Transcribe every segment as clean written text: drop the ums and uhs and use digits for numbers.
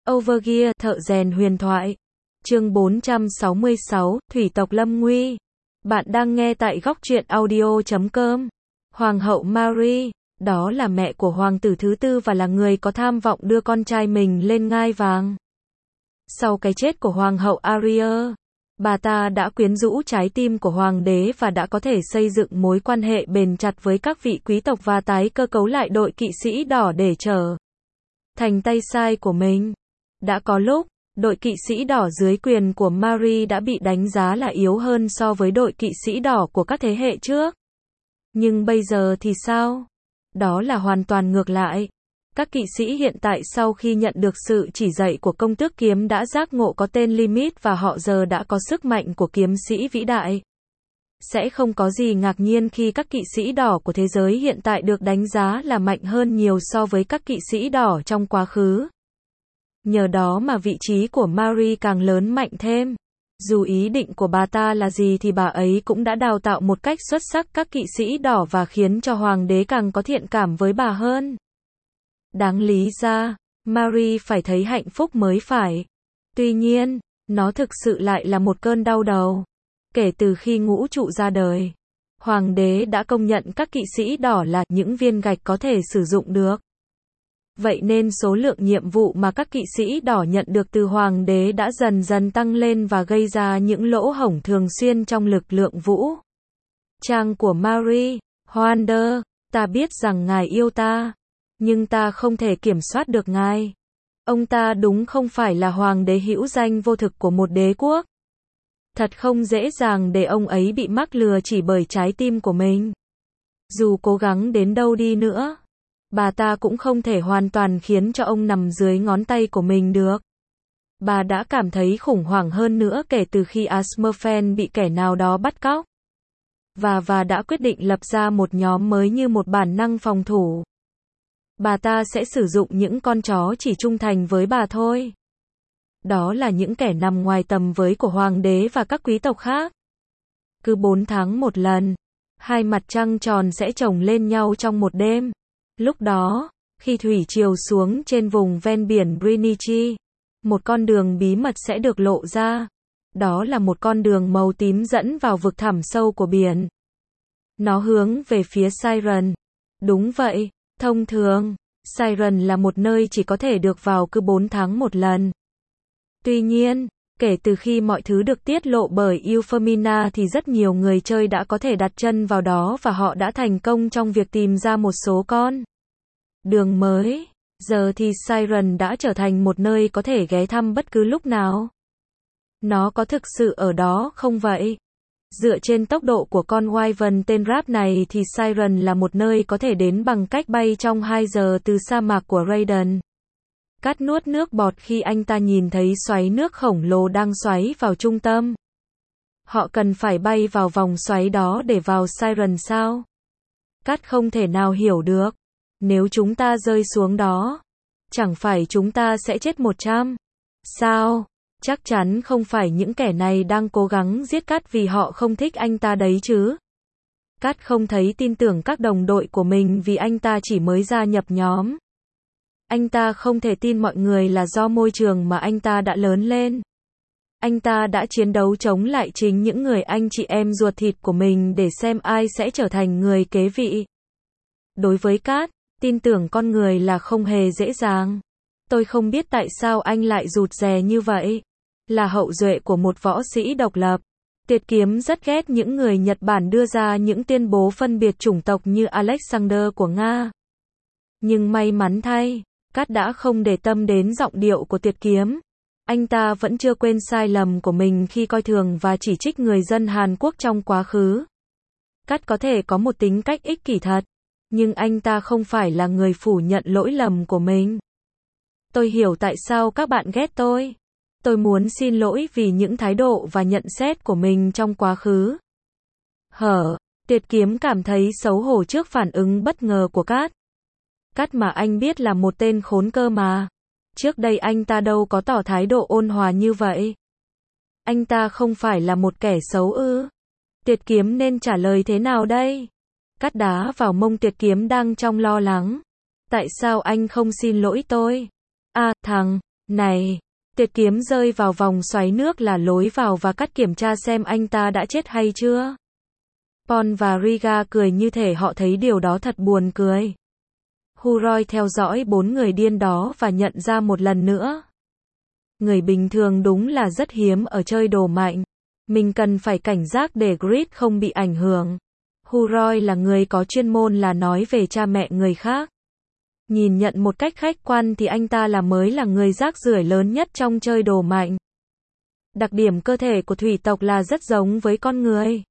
Overgear, thợ rèn huyền thoại. Chương 466, Thủy tộc lâm nguy. Bạn đang nghe tại góc truyện audio.com. Hoàng hậu Mary, đó là mẹ của hoàng tử thứ tư và là người có tham vọng đưa con trai mình lên ngai vàng. Sau cái chết của hoàng hậu Ariel, bà ta đã quyến rũ trái tim của hoàng đế và đã có thể xây dựng mối quan hệ bền chặt với các vị quý tộc và tái cơ cấu lại đội kỵ sĩ đỏ để trở thành tay sai của mình. Đã có lúc, đội kỵ sĩ đỏ dưới quyền của Mary đã bị đánh giá là yếu hơn so với đội kỵ sĩ đỏ của các thế hệ trước. Nhưng bây giờ thì sao? Đó là hoàn toàn ngược lại. Các kỵ sĩ hiện tại sau khi nhận được sự chỉ dạy của công tước kiếm đã giác ngộ có tên Limit và họ giờ đã có sức mạnh của kiếm sĩ vĩ đại. Sẽ không có gì ngạc nhiên khi các kỵ sĩ đỏ của thế giới hiện tại được đánh giá là mạnh hơn nhiều so với các kỵ sĩ đỏ trong quá khứ. Nhờ đó mà vị trí của Mary càng lớn mạnh thêm. Dù ý định của bà ta là gì thì bà ấy cũng đã đào tạo một cách xuất sắc các kỵ sĩ đỏ và khiến cho hoàng đế càng có thiện cảm với bà hơn. Đáng lý ra, Mary phải thấy hạnh phúc mới phải. Tuy nhiên, nó thực sự lại là một cơn đau đầu. Kể từ khi ngũ trụ ra đời, hoàng đế đã công nhận các kỵ sĩ đỏ là những viên gạch có thể sử dụng được. Vậy nên số lượng nhiệm vụ mà các kỵ sĩ đỏ nhận được từ hoàng đế đã dần dần tăng lên và gây ra những lỗ hổng thường xuyên trong lực lượng vũ trang của Mary. Wander, ta biết rằng ngài yêu ta, nhưng ta không thể kiểm soát được ngài. Ông ta đúng không phải là hoàng đế hữu danh vô thực của một đế quốc. Thật không dễ dàng để ông ấy bị mắc lừa chỉ bởi trái tim của mình. Dù cố gắng đến đâu đi nữa, bà ta cũng không thể hoàn toàn khiến cho ông nằm dưới ngón tay của mình được. Bà đã cảm thấy khủng hoảng hơn nữa kể từ khi Asmerfen bị kẻ nào đó bắt cóc. Và đã quyết định lập ra một nhóm mới như một bản năng phòng thủ. Bà ta sẽ sử dụng những con chó chỉ trung thành với bà thôi. Đó là những kẻ nằm ngoài tầm với của hoàng đế và các quý tộc khác. Cứ 4 tháng một lần, hai mặt trăng tròn sẽ chồng lên nhau trong một đêm. Lúc đó, khi thủy triều xuống trên vùng ven biển Greenwich, một con đường bí mật sẽ được lộ ra. Đó là một con đường màu tím dẫn vào vực thẳm sâu của biển. Nó hướng về phía Siren. Đúng vậy, thông thường, Siren là một nơi chỉ có thể được vào cứ 4 tháng một lần. Tuy nhiên, kể từ khi mọi thứ được tiết lộ bởi Euphemina thì rất nhiều người chơi đã có thể đặt chân vào đó và họ đã thành công trong việc tìm ra một số con đường mới. Giờ thì Siren đã trở thành một nơi có thể ghé thăm bất cứ lúc nào. Nó có thực sự ở đó không vậy? Dựa trên tốc độ của con Wyvern tên Rap này thì Siren là một nơi có thể đến bằng cách bay trong 2 giờ từ sa mạc của Raiden. Cắt nuốt nước bọt khi anh ta nhìn thấy xoáy nước khổng lồ đang xoáy vào trung tâm. Họ cần phải bay vào vòng xoáy đó để vào Siren sao? Cắt không thể nào hiểu được. Nếu chúng ta rơi xuống đó, chẳng phải chúng ta sẽ chết 100? Sao? Chắc chắn không phải những kẻ này đang cố gắng giết Cắt vì họ không thích anh ta đấy chứ. Cắt không thấy tin tưởng các đồng đội của mình vì anh ta chỉ mới gia nhập nhóm. Anh ta không thể tin mọi người là do môi trường mà anh ta đã lớn lên. Anh ta đã chiến đấu chống lại chính những người anh chị em ruột thịt của mình để xem ai sẽ trở thành người kế vị. Đối với Cát, tin tưởng con người là không hề dễ dàng. Tôi không biết tại sao anh lại rụt rè như vậy. Là hậu duệ của một võ sĩ độc lập, Tiệt Kiếm rất ghét những người Nhật Bản đưa ra những tuyên bố phân biệt chủng tộc như Alexander của Nga. Nhưng may mắn thay, Cát đã không để tâm đến giọng điệu của Tiệt Kiếm. Anh ta vẫn chưa quên sai lầm của mình khi coi thường và chỉ trích người dân Hàn Quốc trong quá khứ. Cát có thể có một tính cách ích kỷ thật, nhưng anh ta không phải là người phủ nhận lỗi lầm của mình. Tôi hiểu tại sao các bạn ghét tôi. Tôi muốn xin lỗi vì những thái độ và nhận xét của mình trong quá khứ. Tiệt Kiếm cảm thấy xấu hổ trước phản ứng bất ngờ của Cát. Cát mà anh biết là một tên khốn cơ mà. Trước đây anh ta đâu có tỏ thái độ ôn hòa như vậy. Anh ta không phải là một kẻ xấu ư? Tiệt Kiếm nên trả lời thế nào đây? Cát đá vào mông Tiệt Kiếm đang trong lo lắng. Tại sao anh không xin lỗi tôi? À, thằng Này, tuyệt kiếm rơi vào vòng xoáy nước là lối vào và cắt kiểm tra xem anh ta đã chết hay chưa. Paul và Riga cười như thể họ thấy điều đó thật buồn cười. Huroy theo dõi 4 người điên đó và nhận ra một lần nữa. Người bình thường đúng là rất hiếm ở chơi đồ mạnh. Mình cần phải cảnh giác để Grid không bị ảnh hưởng. Huroy là người có chuyên môn là nói về cha mẹ người khác. Nhìn nhận một cách khách quan thì anh ta mới là người rác rưởi lớn nhất trong chơi đồ mạnh. Đặc điểm cơ thể của thủy tộc là rất giống với con người.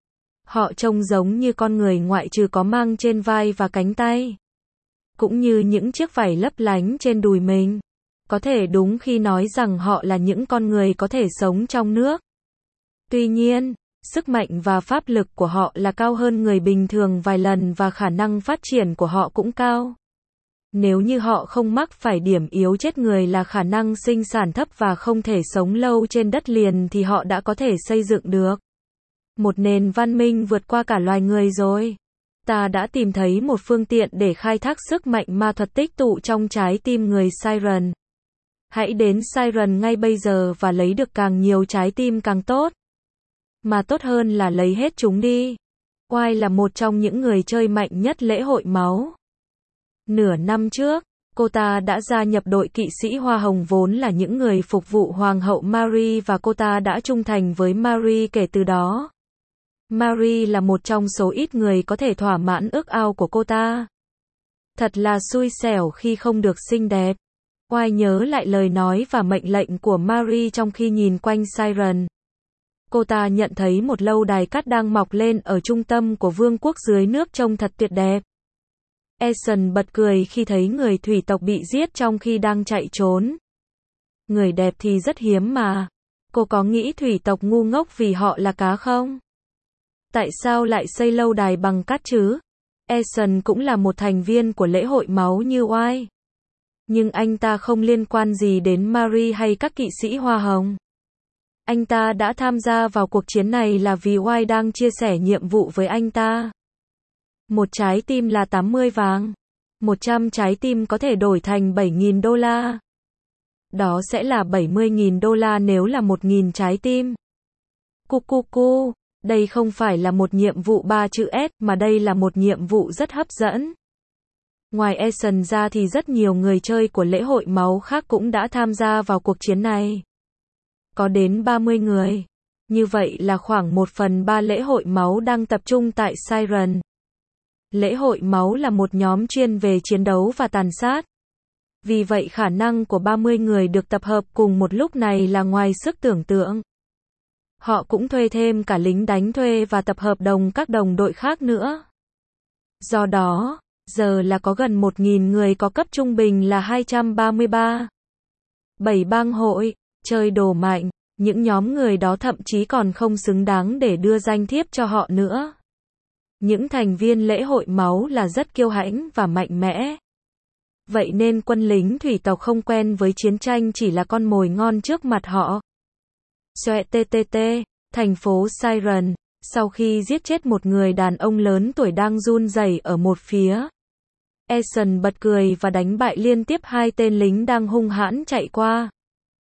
Họ trông giống như con người ngoại trừ có mang trên vai và cánh tay. Cũng như những chiếc vảy lấp lánh trên đùi mình. Có thể đúng khi nói rằng họ là những con người có thể sống trong nước. Tuy nhiên, sức mạnh và pháp lực của họ là cao hơn người bình thường vài lần và khả năng phát triển của họ cũng cao. Nếu như họ không mắc phải điểm yếu chết người là khả năng sinh sản thấp và không thể sống lâu trên đất liền thì họ đã có thể xây dựng được một nền văn minh vượt qua cả loài người rồi. Ta đã tìm thấy một phương tiện để khai thác sức mạnh ma thuật tích tụ trong trái tim người Siren. Hãy đến Siren ngay bây giờ và lấy được càng nhiều trái tim càng tốt. Mà tốt hơn là lấy hết chúng đi. Oai là một trong những người chơi mạnh nhất lễ hội máu. Nửa năm trước, cô ta đã gia nhập đội kỵ sĩ Hoa Hồng vốn là những người phục vụ Hoàng hậu Marie và cô ta đã trung thành với Marie kể từ đó. Marie là một trong số ít người có thể thỏa mãn ước ao của cô ta. Thật là xui xẻo khi không được xinh đẹp. Oai nhớ lại lời nói và mệnh lệnh của Marie trong khi nhìn quanh Siren. Cô ta nhận thấy một lâu đài cát đang mọc lên ở trung tâm của vương quốc dưới nước trông thật tuyệt đẹp. Eason bật cười khi thấy người thủy tộc bị giết trong khi đang chạy trốn. Người đẹp thì rất hiếm mà. Cô có nghĩ thủy tộc ngu ngốc vì họ là cá không? Tại sao lại xây lâu đài bằng cát chứ? Eason cũng là một thành viên của lễ hội máu như Oai. Nhưng anh ta không liên quan gì đến Marie hay các kỵ sĩ Hoa Hồng. Anh ta đã tham gia vào cuộc chiến này là vì Oai đang chia sẻ nhiệm vụ với anh ta. Một trái tim là 80 vàng. 100 trái tim có thể đổi thành 7.000 đô la. Đó sẽ là 70.000 đô la nếu là 1.000 trái tim. Cu, đây không phải là một nhiệm vụ 3 chữ S mà đây là một nhiệm vụ rất hấp dẫn. Ngoài Eason ra thì rất nhiều người chơi của lễ hội máu khác cũng đã tham gia vào cuộc chiến này. Có đến 30 người. Như vậy là khoảng 1/3 lễ hội máu đang tập trung tại Siren. Lễ hội máu là một nhóm chuyên về chiến đấu và tàn sát. Vì vậy khả năng của 30 người được tập hợp cùng một lúc này là ngoài sức tưởng tượng. Họ cũng thuê thêm cả lính đánh thuê và tập hợp đồng các đồng đội khác nữa. Do đó, giờ là có gần 1.000 người có cấp trung bình là 233. 7 bang hội, chơi đồ mạnh, những nhóm người đó thậm chí còn không xứng đáng để đưa danh thiếp cho họ nữa. Những thành viên lễ hội máu là rất kiêu hãnh và mạnh mẽ. Vậy nên quân lính thủy tộc không quen với chiến tranh chỉ là con mồi ngon trước mặt họ. TTT, thành phố Siren, sau khi giết chết một người đàn ông lớn tuổi đang run rẩy ở một phía. Eason bật cười và đánh bại liên tiếp 2 tên lính đang hung hãn chạy qua.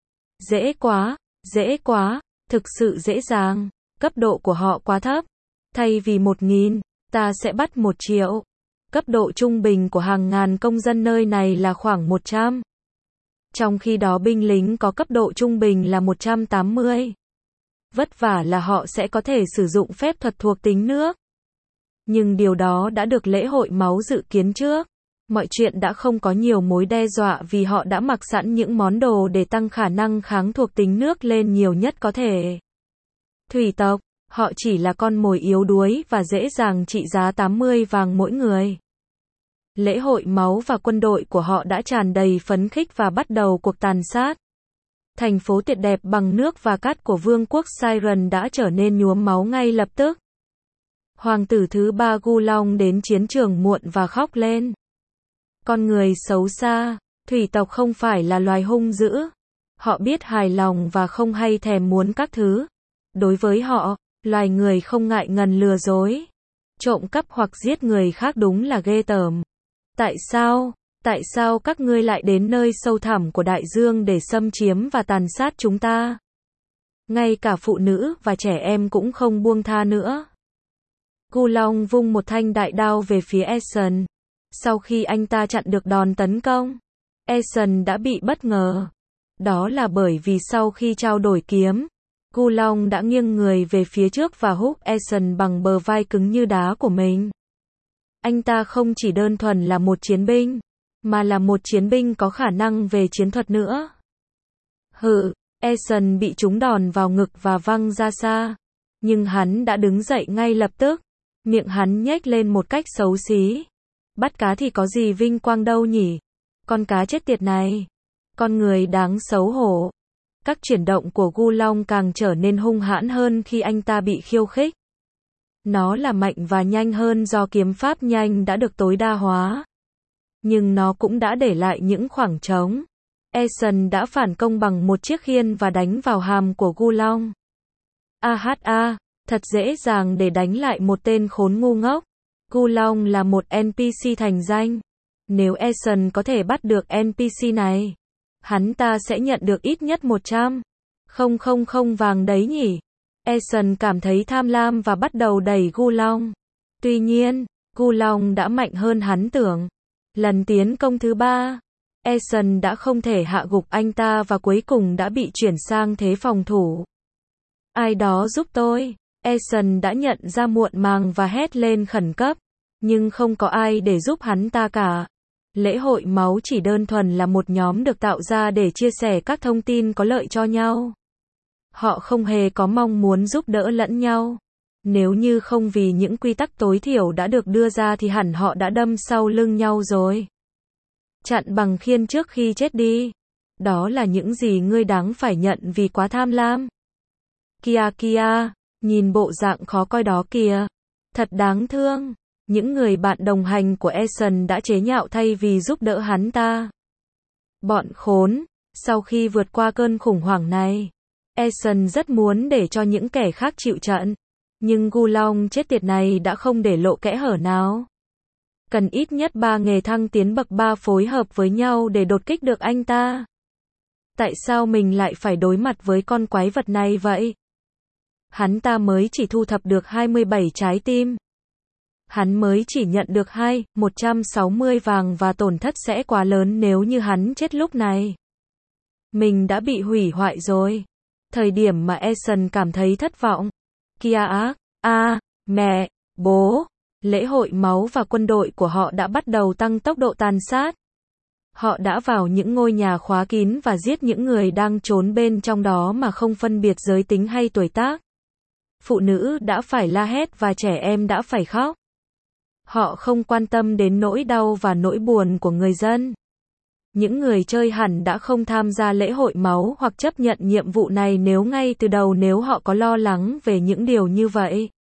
Dễ quá, thực sự dễ dàng, cấp độ của họ quá thấp. Thay vì 1.000, ta sẽ bắt 1 triệu. Cấp độ trung bình của hàng ngàn công dân nơi này là khoảng 100. Trong khi đó binh lính có cấp độ trung bình là 180. Vất vả là họ sẽ có thể sử dụng phép thuật thuộc tính nước. Nhưng điều đó đã được lễ hội máu dự kiến trước. Mọi chuyện đã không có nhiều mối đe dọa vì họ đã mặc sẵn những món đồ để tăng khả năng kháng thuộc tính nước lên nhiều nhất có thể. Thủy tộc, họ chỉ là con mồi yếu đuối và dễ dàng trị giá 80 vàng mỗi người. Lễ hội máu và quân đội của họ đã tràn đầy phấn khích và bắt đầu cuộc tàn sát. Thành phố tuyệt đẹp bằng nước và cát của vương quốc Siren đã trở nên nhuốm máu ngay lập tức. Hoàng tử thứ 3 Gu Long đến chiến trường muộn và khóc lên. Con người xấu xa, thủy tộc không phải là loài hung dữ. Họ biết hài lòng và không hay thèm muốn các thứ. Đối với họ, loài người không ngại ngần lừa dối. Trộm cắp hoặc giết người khác đúng là ghê tởm. Tại sao? Tại sao các ngươi lại đến nơi sâu thẳm của đại dương để xâm chiếm và tàn sát chúng ta? Ngay cả phụ nữ và trẻ em cũng không buông tha nữa. Gu Long vung một thanh đại đao về phía Aeson. Sau khi anh ta chặn được đòn tấn công, Aeson đã bị bất ngờ. Đó là bởi vì sau khi trao đổi kiếm, Gu Long đã nghiêng người về phía trước và húc Aeson bằng bờ vai cứng như đá của mình. Anh ta không chỉ đơn thuần là một chiến binh, mà là một chiến binh có khả năng về chiến thuật nữa. Hự, Aeson bị trúng đòn vào ngực và văng ra xa. Nhưng hắn đã đứng dậy ngay lập tức. Miệng hắn nhếch lên một cách xấu xí. Bắt cá thì có gì vinh quang đâu nhỉ? Con cá chết tiệt này. Con người đáng xấu hổ. Các chuyển động của Gu Long càng trở nên hung hãn hơn khi anh ta bị khiêu khích. Nó là mạnh và nhanh hơn do kiếm pháp nhanh đã được tối đa hóa. Nhưng nó cũng đã để lại những khoảng trống. Aeson đã phản công bằng một chiếc khiên và đánh vào hàm của Gu Long. AHA, thật dễ dàng để đánh lại một tên khốn ngu ngốc. Gu Long là một NPC thành danh. Nếu Aeson có thể bắt được NPC này, hắn ta sẽ nhận được ít nhất 100,000 vàng đấy nhỉ. Aeson cảm thấy tham lam và bắt đầu đẩy Gu Long. Tuy nhiên, Gu Long đã mạnh hơn hắn tưởng. Lần tiến công thứ 3, Aeson đã không thể hạ gục anh ta và cuối cùng đã bị chuyển sang thế phòng thủ. Ai đó giúp tôi. Aeson đã nhận ra muộn màng và hét lên khẩn cấp. Nhưng không có ai để giúp hắn ta cả. Lễ hội máu chỉ đơn thuần là một nhóm được tạo ra để chia sẻ các thông tin có lợi cho nhau. Họ không hề có mong muốn giúp đỡ lẫn nhau. Nếu như không vì những quy tắc tối thiểu đã được đưa ra thì hẳn họ đã đâm sau lưng nhau rồi. Chặn bằng khiên trước khi chết đi. Đó là những gì ngươi đáng phải nhận vì quá tham lam. Kìa kìa, nhìn bộ dạng khó coi đó kìa. Thật đáng thương. Những người bạn đồng hành của Aeson đã chế nhạo thay vì giúp đỡ hắn ta. Bọn khốn. Sau khi vượt qua cơn khủng hoảng này, Aeson rất muốn để cho những kẻ khác chịu trận. Nhưng Gu Long chết tiệt này đã không để lộ kẽ hở nào. Cần ít nhất 3 nghề thăng tiến bậc 3 phối hợp với nhau để đột kích được anh ta. Tại sao mình lại phải đối mặt với con quái vật này vậy? Hắn ta mới chỉ thu thập được 27 trái tim. Hắn mới chỉ nhận được 160 vàng và tổn thất sẽ quá lớn nếu như hắn chết lúc này. Mình đã bị hủy hoại rồi. Thời điểm mà Aeson cảm thấy thất vọng. Kìa mẹ, bố. Lễ hội máu và quân đội của họ đã bắt đầu tăng tốc độ tàn sát. Họ đã vào những ngôi nhà khóa kín và giết những người đang trốn bên trong đó mà không phân biệt giới tính hay tuổi tác. Phụ nữ đã phải la hét và trẻ em đã phải khóc. Họ không quan tâm đến nỗi đau và nỗi buồn của người dân. Những người chơi hẳn đã không tham gia lễ hội máu hoặc chấp nhận nhiệm vụ này nếu ngay từ đầu nếu họ có lo lắng về những điều như vậy.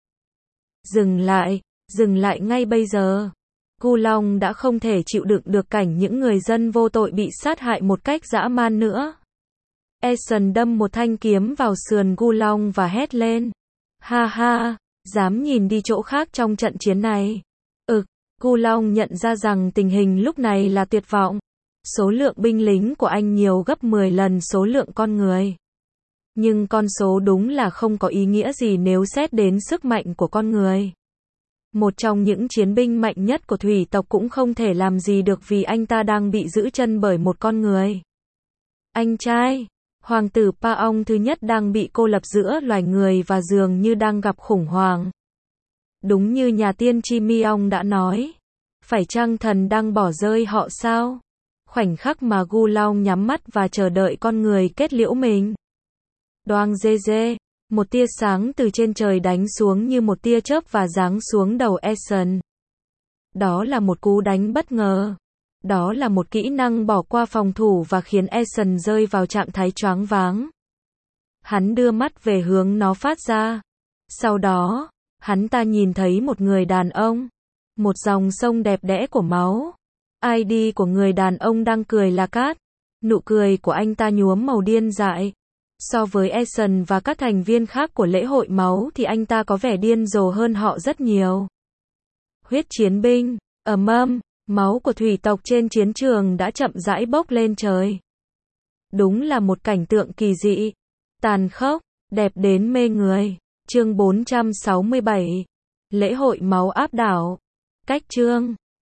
Dừng lại ngay bây giờ. Gu Long đã không thể chịu đựng được cảnh những người dân vô tội bị sát hại một cách dã man nữa. Aeson đâm một thanh kiếm vào sườn Gu Long và hét lên. Ha ha, dám nhìn đi chỗ khác trong trận chiến này. Gu Long nhận ra rằng tình hình lúc này là tuyệt vọng. Số lượng binh lính của anh nhiều gấp 10 lần số lượng con người. Nhưng con số đúng là không có ý nghĩa gì nếu xét đến sức mạnh của con người. Một trong những chiến binh mạnh nhất của thủy tộc cũng không thể làm gì được vì anh ta đang bị giữ chân bởi một con người. Anh trai, hoàng tử Paong thứ nhất đang bị cô lập giữa loài người và dường như đang gặp khủng hoảng. Đúng như nhà tiên tri Myong đã nói. Phải chăng thần đang bỏ rơi họ sao? Khoảnh khắc mà Gu Long nhắm mắt và chờ đợi con người kết liễu mình. Đoang dê dê, một tia sáng từ trên trời đánh xuống như một tia chớp và giáng xuống đầu Aeson. Đó là một cú đánh bất ngờ. Đó là một kỹ năng bỏ qua phòng thủ và khiến Aeson rơi vào trạng thái choáng váng. Hắn đưa mắt về hướng nó phát ra. Sau đó, hắn ta nhìn thấy một người đàn ông. Một dòng sông đẹp đẽ của máu. ID của người đàn ông đang cười là cát. Nụ cười của anh ta nhuốm màu điên dại. So với Aeson và các thành viên khác của lễ hội máu thì anh ta có vẻ điên rồ hơn họ rất nhiều. Huyết chiến binh, Máu của thủy tộc trên chiến trường đã chậm rãi bốc lên trời. Đúng là một cảnh tượng kỳ dị, tàn khốc, đẹp đến mê người. Chương 467. Lễ hội máu áp đảo. Cách chương